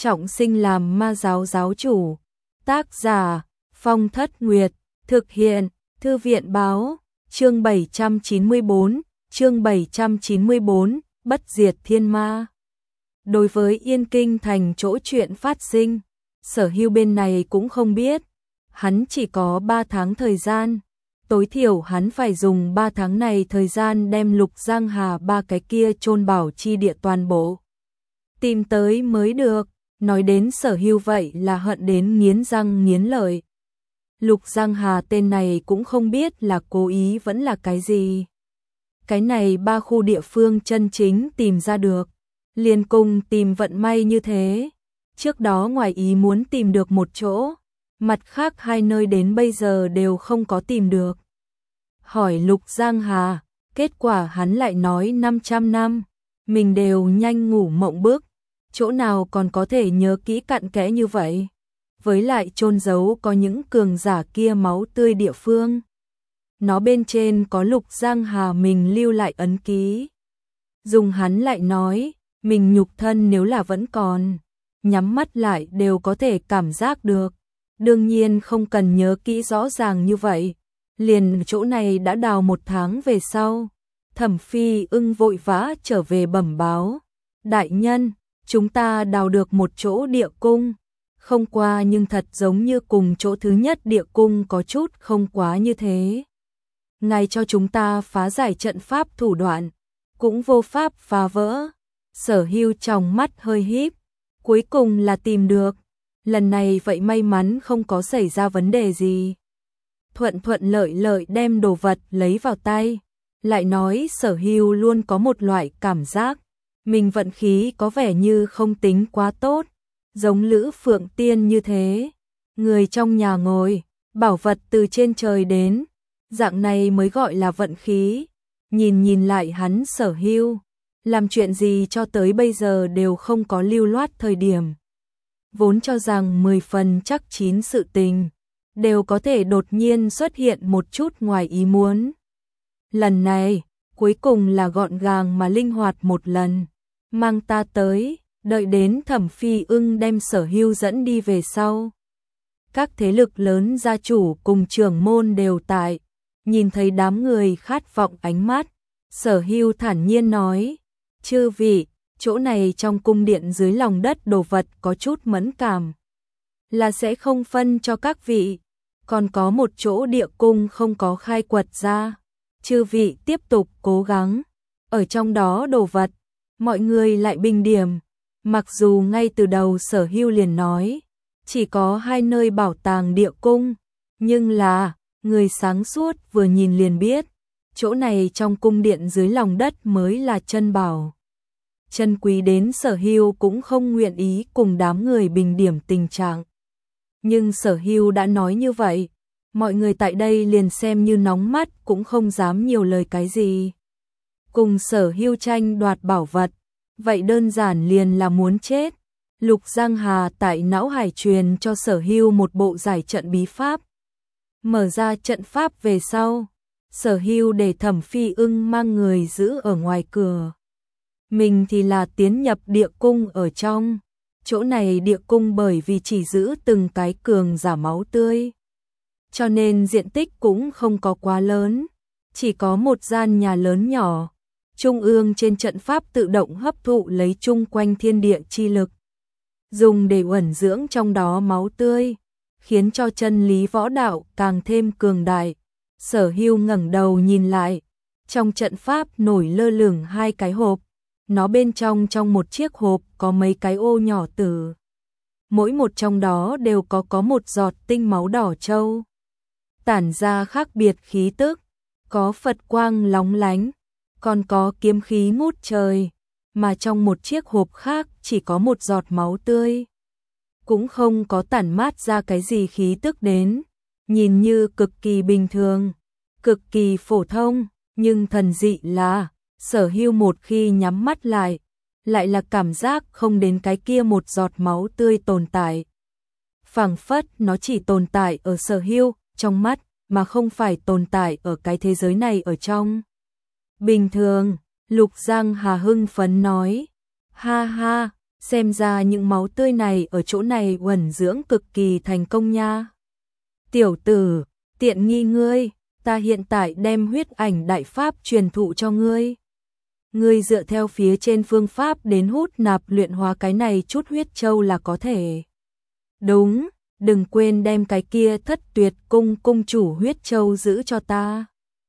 trọng sinh làm ma giáo giáo chủ. Tác giả Phong Thất Nguyệt. Thực hiện Thư viện báo. Chương 794, Bất diệt thiên ma. Đối với Yên Kinh thành chỗ chuyện phát sinh, Sở Hưu bên này cũng không biết. Hắn chỉ có 3 tháng thời gian. Tối thiểu hắn phải dùng 3 tháng này thời gian đem Lục Giang Hà 3 cái kia chôn bảo chi địa toàn bộ tìm tới mới được. Nói đến Sở Hưu vậy là hận đến nghiến răng nghiến lợi. Lục Giang Hà tên này cũng không biết là cố ý vẫn là cái gì. Cái này 3 khu địa phương chân chính tìm ra được, liền cùng tìm vận may như thế. Trước đó ngoài ý muốn tìm được một chỗ, mặt khác 2 nơi đến bây giờ đều không có tìm được. Hỏi Lục Giang Hà, kết quả hắn lại nói 500 năm, mình đều nhanh ngủ mộng bức, chỗ nào còn có thể nhớ kỹ cặn kẽ như vậy. Với lại chôn giấu có những cường giả kia máu tươi địa phương. Nó bên trên có Lục Giang Hà mình lưu lại ấn ký. Dùng hắn lại nói, mình nhục thân nếu là vẫn còn, nhắm mắt lại đều có thể cảm giác được. Đương nhiên không cần nhớ kỹ rõ ràng như vậy. Liền chỗ này đã đào 1 tháng về sau, Thẩm Phi Ưng vội vã trở về bẩm báo. Đại nhân, chúng ta đào được một chỗ địa cung. Không qua nhưng thật giống như cùng chỗ thứ nhất địa cung có chút không quá như thế. Ngài cho chúng ta phá giải trận pháp thủ đoạn, cũng vô pháp phá vỡ. Sở Hưu trong mắt hơi híp, cuối cùng là tìm được. Lần này vậy may mắn không có xảy ra vấn đề gì. Thuận lợi lợi đem đồ vật lấy vào tay. Lại nói Sở Hưu luôn có một loại cảm giác, mình vận khí có vẻ như không tính quá tốt. Giống Lữ Phượng Tiên như thế, người trong nhà ngồi, bảo vật từ trên trời đến, dạng này mới gọi là vận khí. Nhìn lại hắn Sở Hưu, làm chuyện gì cho tới bây giờ đều không có lưu loát thời điểm. Vốn cho rằng 10 phần chắc chín sự tình, đều có thể đột nhiên xuất hiện một chút ngoài ý muốn. Lần này, cuối cùng là gọn gàng mà linh hoạt một lần, mang ta tới. Đợi đến Thẩm Phi Ưng đem Sở Hưu dẫn đi về sau. Các thế lực lớn gia chủ cùng trưởng môn đều tại, nhìn thấy đám người khát vọng ánh mắt. Sở Hưu thản nhiên nói, chư vị, chỗ này trong cung điện dưới lòng đất đồ vật có chút mẫn cảm, là sẽ không phân cho các vị. Còn có một chỗ địa cung không có khai quật ra, chư vị tiếp tục cố gắng. Ở trong đó đồ vật, mọi người lại bình điểm. Mặc dù ngay từ đầu Sở Hưu liền nói, chỉ có 2 nơi bảo tàng địa cung, nhưng là, người sáng suốt vừa nhìn liền biết, chỗ này trong cung điện dưới lòng đất mới là chân bảo. Chân quý đến Sở Hưu cũng không nguyện ý cùng đám người bình điểm tình trạng. Nhưng Sở Hưu đã nói như vậy, mọi người tại đây liền xem như nóng mắt cũng không dám nhiều lời cái gì. Cùng Sở Hưu tranh đoạt bảo vật, vậy đơn giản liền là muốn chết. Lục Giang Hà tại não hải truyền cho Sở Hưu một bộ giải trận bí pháp. Mở ra trận pháp về sau, Sở Hưu để Thẩm Phi Ưng mang người giữ ở ngoài cửa. Mình thì là tiến nhập địa cung ở trong. Chỗ này địa cung bởi vì chỉ giữ từng cái cường giả máu tươi, cho nên diện tích cũng không có quá lớn, chỉ có một gian nhà lớn nhỏ. Trung ương trên trận pháp tự động hấp thụ lấy chung quanh thiên địa chi lực, dùng để uẩn dưỡng trong đó máu tươi, khiến cho chân lý võ đạo càng thêm cường đại. Sở Hưu ngẩng đầu nhìn lại, trong trận pháp nổi lơ lửng 2 cái hộp, nó bên trong một chiếc hộp có mấy cái ô nhỏ tử. Mỗi một trong đó đều có một giọt tinh máu đỏ châu, tản ra khác biệt khí tức, có Phật quang lóng lánh, còn có kiếm khí ngút trời, mà trong một chiếc hộp khác chỉ có một giọt máu tươi, cũng không có tản mát ra cái gì khí tức đến, nhìn như cực kỳ bình thường, cực kỳ phổ thông, nhưng thần dị là, Sở Hưu một khi nhắm mắt lại là cảm giác không đến cái kia một giọt máu tươi tồn tại. Phảng phất nó chỉ tồn tại ở Sở Hưu trong mắt, mà không phải tồn tại ở cái thế giới này ở trong. Bình thường, Lục Giang Hà hưng phấn nói, ha ha, xem ra những máu tươi này ở chỗ này uẩn dưỡng cực kỳ thành công nha. Tiểu tử, tiện nghi ngươi, ta hiện tại đem huyết ảnh đại pháp truyền thụ cho ngươi. Ngươi dựa theo phía trên phương pháp đến hút nạp luyện hóa cái này chút huyết châu là có thể. Đúng, đừng quên đem cái kia Thất Tuyệt cung cung chủ huyết châu giữ cho ta.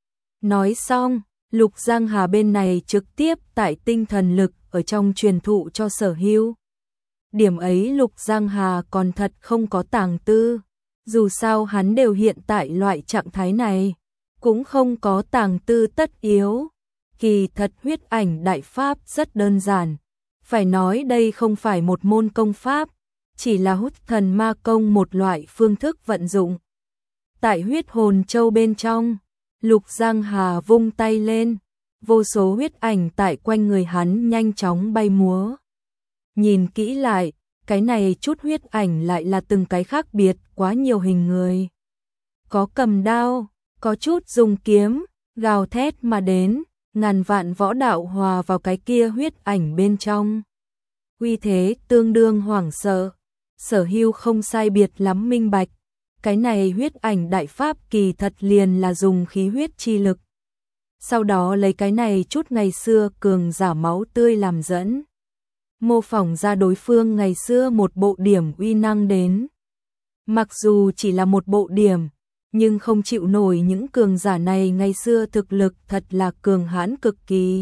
Nói xong, Lục Giang Hà bên này trực tiếp tại tinh thần lực ở trong truyền thụ cho Sở Hưu. Điểm ấy Lục Giang Hà còn thật không có tàng tư, dù sao hắn đều hiện tại loại trạng thái này, cũng không có tàng tư tất yếu. Kỳ thật huyết ảnh đại pháp rất đơn giản, phải nói đây không phải một môn công pháp, chỉ là hút thần ma công một loại phương thức vận dụng. Tại huyết hồn châu bên trong, Lục Giang Hà vung tay lên, vô số huyết ảnh tại quanh người hắn nhanh chóng bay múa. Nhìn kỹ lại, cái này chút huyết ảnh lại là từng cái khác biệt quá nhiều hình người. Có cầm đao, có chút dùng kiếm, gào thét mà đến, ngàn vạn võ đạo hòa vào cái kia huyết ảnh bên trong. Uy thế tương đương hoảng sợ, Sở Hưu không sai biệt lắm minh bạch. Cái này huyết ảnh đại pháp kỳ thật liền là dùng khí huyết chi lực. Sau đó lấy cái này chút ngày xưa cường giả máu tươi làm dẫn. Mô phỏng ra đối phương ngày xưa một bộ điểm uy năng đến. Mặc dù chỉ là một bộ điểm, nhưng không chịu nổi những cường giả này ngày xưa thực lực thật là cường hãn cực kỳ.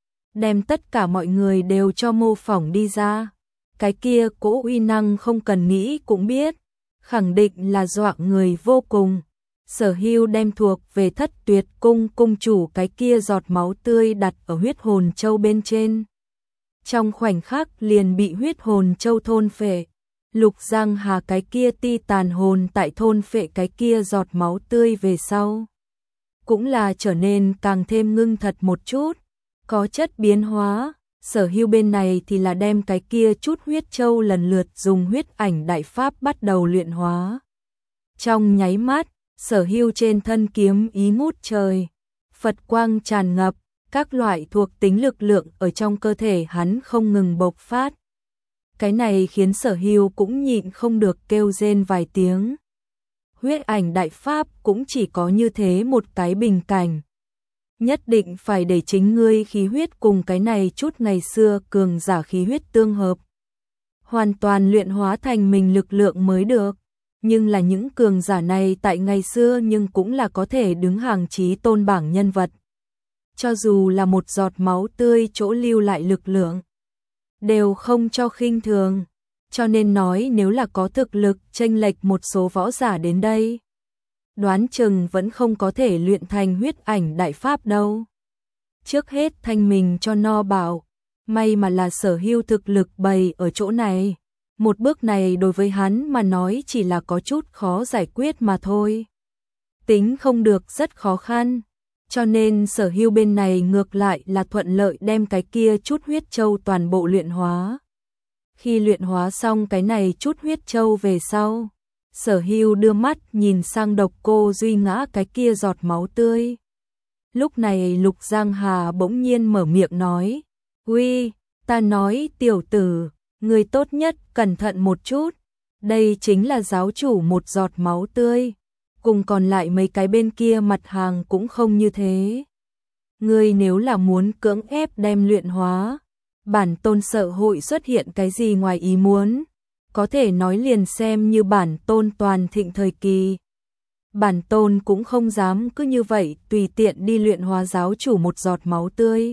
Đem tất cả mọi người đều cho mô phỏng đi ra. Cái kia cỗ uy năng không cần nghĩ cũng biết, khẳng định là dọa người vô cùng. Sở Hưu đem thuộc về Thất Tuyệt cung cung chủ cái kia giọt máu tươi đặt ở huyết hồn châu bên trên. Trong khoảnh khắc liền bị huyết hồn châu thôn phệ. Lục Giang Hà cái kia ti tàn hồn tại thôn phệ cái kia giọt máu tươi về sau, cũng là trở nên càng thêm ngưng thật một chút, có chất biến hóa. Sở Hưu bên này thì là đem cái kia chút huyết châu lần lượt dùng huyết ảnh đại pháp bắt đầu luyện hóa. Trong nháy mắt, Sở Hưu trên thân kiếm ý ngút trời, Phật quang tràn ngập, các loại thuộc tính lực lượng ở trong cơ thể hắn không ngừng bộc phát. Cái này khiến Sở Hưu cũng nhịn không được kêu rên vài tiếng. Huyết ảnh đại pháp cũng chỉ có như thế một cái bình cảnh. Nhất định phải để chính ngươi khí huyết cùng cái này chút ngày xưa cường giả khí huyết tương hợp. Hoàn toàn luyện hóa thành mình lực lượng mới được. Nhưng là những cường giả này tại ngày xưa nhưng cũng là có thể đứng hàng chí tôn bảng nhân vật. Cho dù là một giọt máu tươi chỗ lưu lại lực lượng, đều không cho khinh thường. Cho nên nói nếu là có thực lực chênh lệch một số võ giả đến đây, đoán chừng vẫn không có thể luyện thành huyết ảnh đại pháp đâu. Trước hết thanh mình cho no bảo, may mà là Sở Hưu thực lực bày ở chỗ này. Một bước này đối với hắn mà nói chỉ là có chút khó giải quyết mà thôi. Tính không được rất khó khăn, cho nên Sở Hưu bên này ngược lại là thuận lợi đem cái kia chút huyết châu toàn bộ luyện hóa. Khi luyện hóa xong cái này chút huyết châu về sau, Sở Hưu đưa mắt nhìn sang Độc Cô Duy ngã cái kia giọt máu tươi. Lúc này Lục Giang Hà bỗng nhiên mở miệng nói, "Uy, ta nói tiểu tử, người tốt nhất cẩn thận một chút, đây chính là giáo chủ một giọt máu tươi, cùng còn lại mấy cái bên kia mặt hàng cũng không như thế. Ngươi nếu là muốn cưỡng ép đem luyện hóa, bản tôn sợ hội xuất hiện cái gì ngoài ý muốn, có thể nói liền xem như bản tôn toàn thịnh thời kỳ. Bản tôn cũng không dám cứ như vậy tùy tiện đi luyện hóa giáo chủ một giọt máu tươi."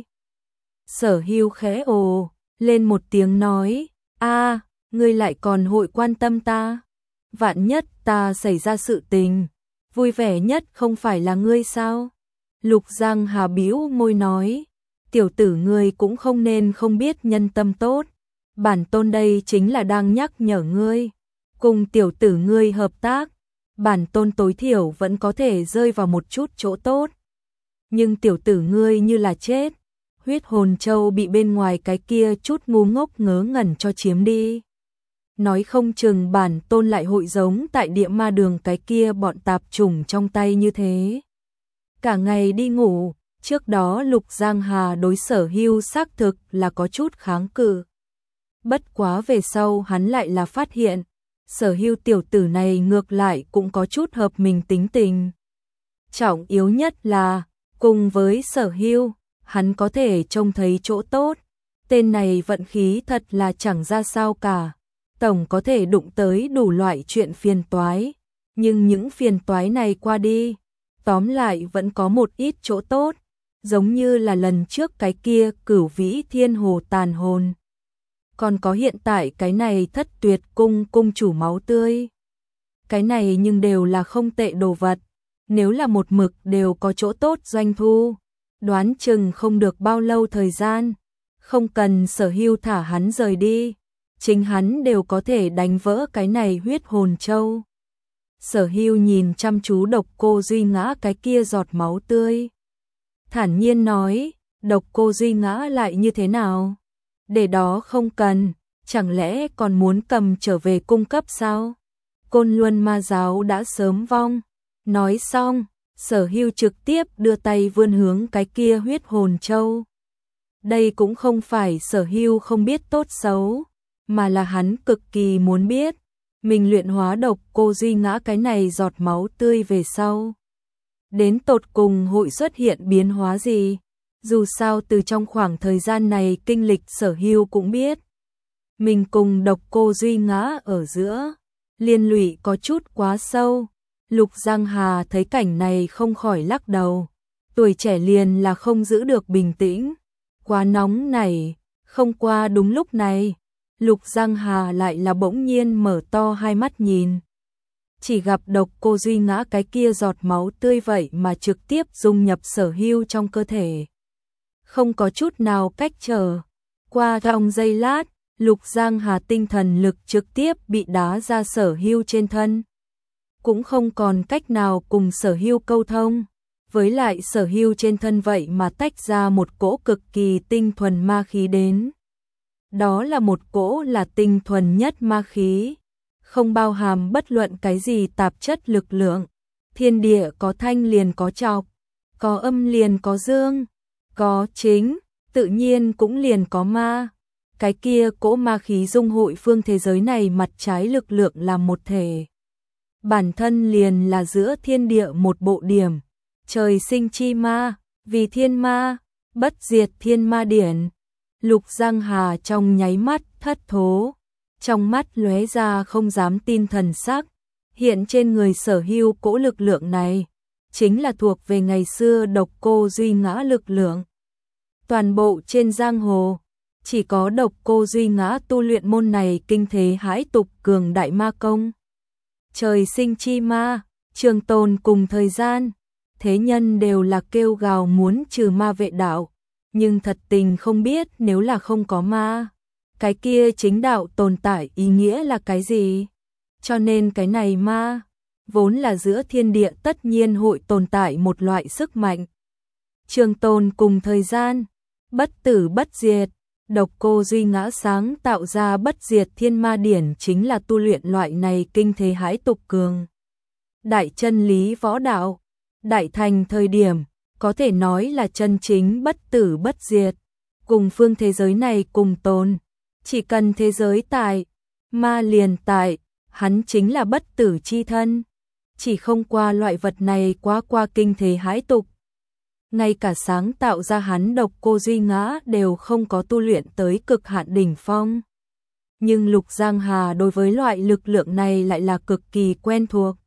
Sở Hưu khẽ ồ lên một tiếng nói, "A, ngươi lại còn hội quan tâm ta? Vạn nhất ta xảy ra sự tình, vui vẻ nhất không phải là ngươi sao?" Lục Giang Hà bĩu môi nói, "Tiểu tử ngươi cũng không nên không biết nhân tâm tốt. Bản tôn đây chính là đang nhắc nhở ngươi, cùng tiểu tử ngươi hợp tác, bản tôn tối thiểu vẫn có thể rơi vào một chút chỗ tốt. Nhưng tiểu tử ngươi như là chết, huyết hồn châu bị bên ngoài cái kia chút ngu ngốc ngớ ngẩn cho chiếm đi. Nói không chừng bản tôn lại hội giống tại địa ma đường cái kia bọn tạp chủng trong tay như thế. Cả ngày đi ngủ." Trước đó Lục Giang Hà đối Sở Hưu xác thực là có chút kháng cự. Bất quá về sau hắn lại là phát hiện, Sở Hưu tiểu tử này ngược lại cũng có chút hợp mình tính tình. Trọng yếu nhất là, cùng với Sở Hưu, hắn có thể trông thấy chỗ tốt. Tên này vận khí thật là chẳng ra sao cả. Tổng có thể đụng tới đủ loại chuyện phiền toái. Nhưng những phiền toái này qua đi, tóm lại vẫn có một ít chỗ tốt. Giống như là lần trước cái kia Cửu Vĩ Thiên Hồ tàn hồn. Còn có hiện tại cái này Thất Tuyệt cung cung chủ máu tươi. Cái này nhưng đều là không tệ đồ vật. Nếu là một mực đều có chỗ tốt doanh thu, đoán chừng không được bao lâu thời gian. Không cần Sở Hưu thả hắn rời đi, chính hắn đều có thể đánh vỡ cái này huyết hồn châu. Sở Hưu nhìn chăm chú Độc Cô Duy Ngã cái kia giọt máu tươi. Thản nhiên nói, Độc Cô Duy Ngã lại như thế nào? Để đó không cần, chẳng lẽ còn muốn cầm trở về cung cấp sao? Côn Luân Ma giáo đã sớm vong. Nói xong, Sở Hưu trực tiếp đưa tay vươn hướng cái kia huyết hồn châu. Đây cũng không phải Sở Hưu không biết tốt xấu, mà là hắn cực kỳ muốn biết, mình luyện hóa Độc Cô Duy Ngã cái này giọt máu tươi về sau. Đến tột cùng hội xuất hiện biến hóa gì? Dù sao từ trong khoảng thời gian này kinh lịch Sở Hưu cũng biết. Mình cùng Độc Cô Duy Ngã ở giữa, liên lụy có chút quá sâu. Lục Giang Hà thấy cảnh này không khỏi lắc đầu. Tuổi trẻ liền là không giữ được bình tĩnh. Quá nóng này, không qua đúng lúc này. Lục Giang Hà lại là bỗng nhiên mở to hai mắt nhìn. Chỉ gặp Độc Cô Duy Ngã cái kia giọt máu tươi vậy mà trực tiếp dung nhập Sở Hưu trong cơ thể. Không có chút nào cách trở. Qua trong giây lát, Lục Giang Hà tinh thần lực trực tiếp bị đá ra Sở Hưu trên thân. Cũng không còn cách nào cùng Sở Hưu câu thông. Với lại Sở Hưu trên thân vậy mà tách ra một cỗ cực kỳ tinh thuần ma khí đến. Đó là một cỗ là tinh thuần nhất ma khí. Không bao hàm bất luận cái gì tạp chất lực lượng. Thiên địa có thanh liền có trọc, có âm liền có dương, có chính, tự nhiên cũng liền có ma. Cái kia cỗ ma khí dung hội phương thế giới này mặt trái lực lượng làm một thể. Bản thân liền là giữa thiên địa một bộ điểm. Trời sinh chi ma, vì thiên ma, bất diệt thiên ma điển. Lục Giang Hà trong nháy mắt thất thố. Trong mắt lóe ra không dám tin thần sắc. Hiện trên người Sở Hưu cỗ lực lượng này, chính là thuộc về ngày xưa Độc Cô Duy Ngã lực lượng. Toàn bộ trên giang hồ, chỉ có Độc Cô Duy Ngã tu luyện môn này kinh thế hãi tục cường đại ma công. Trời sinh chi ma, trường tồn cùng thời gian, thế nhân đều là kêu gào muốn trừ ma vệ đạo, nhưng thật tình không biết nếu là không có ma, cái kia chính đạo tồn tại ý nghĩa là cái gì? Cho nên cái này ma, vốn là giữa thiên địa tất nhiên hội tồn tại một loại sức mạnh. Trường tồn cùng thời gian, bất tử bất diệt, Độc Cô Duy Ngã sáng tạo ra bất diệt thiên ma điển chính là tu luyện loại này kinh thế hãi tục cường. Đại chân lý võ đạo, đại thành thời điểm, có thể nói là chân chính bất tử bất diệt, cùng phương thế giới này cùng tồn. Chỉ cần thế giới tại, ma liền tại, hắn chính là bất tử chi thân. Chỉ không qua loại vật này quá qua kinh thế hãi tục. Ngay cả sáng tạo ra hắn Độc Cô Duy Ngã đều không có tu luyện tới cực hạn đỉnh phong. Nhưng Lục Giang Hà đối với loại lực lượng này lại là cực kỳ quen thuộc.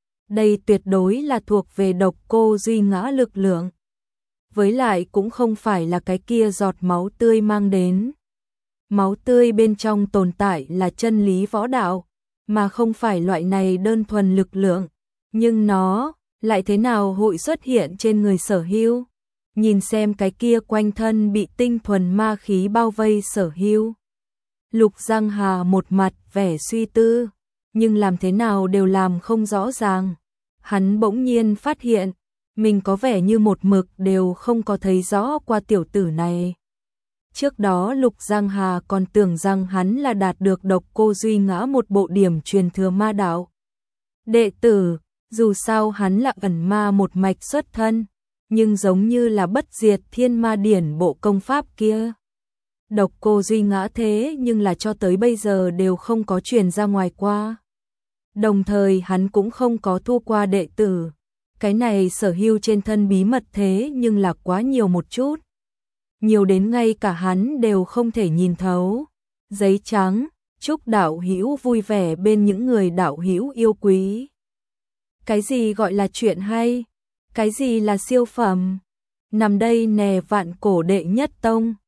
Đây tuyệt đối là thuộc về Độc Cô Duy Ngã lực lượng. Với lại cũng không phải là cái kia giọt máu tươi mang đến. Máu tươi bên trong tồn tại là chân lý võ đạo, mà không phải loại này đơn thuần lực lượng. Nhưng nó lại thế nào hội xuất hiện trên người Sở Hưu? Nhìn xem cái kia quanh thân bị tinh thuần ma khí bao vây Sở Hưu. Lục Giang Hà một mặt vẻ suy tư, nhưng làm thế nào đều làm không rõ ràng. Hắn bỗng nhiên phát hiện, mình có vẻ như một mực đều không có thấy rõ qua tiểu tử này. Trước đó Lục Giang Hà còn tưởng rằng hắn là đạt được Độc Cô Duy Ngã một bộ điểm truyền thừa ma đạo. Đệ tử, dù sao hắn là ẩn ma một mạch xuất thân, nhưng giống như là bất diệt thiên ma điển bộ công pháp kia. Độc Cô Duy ngã thế nhưng là cho tới bây giờ đều không có truyền ra ngoài qua. Đồng thời hắn cũng không có thua qua đệ tử. Cái này Sở Hưu trên thân bí mật thế nhưng là quá nhiều một chút. Nhiều đến ngay cả hắn đều không thể nhìn thấu. Giấy trắng, chúc đạo hữu vui vẻ bên những người đạo hữu yêu quý. Cái gì gọi là chuyện hay? Cái gì là siêu phẩm? Nằm đây nè vạn cổ đệ nhất tông.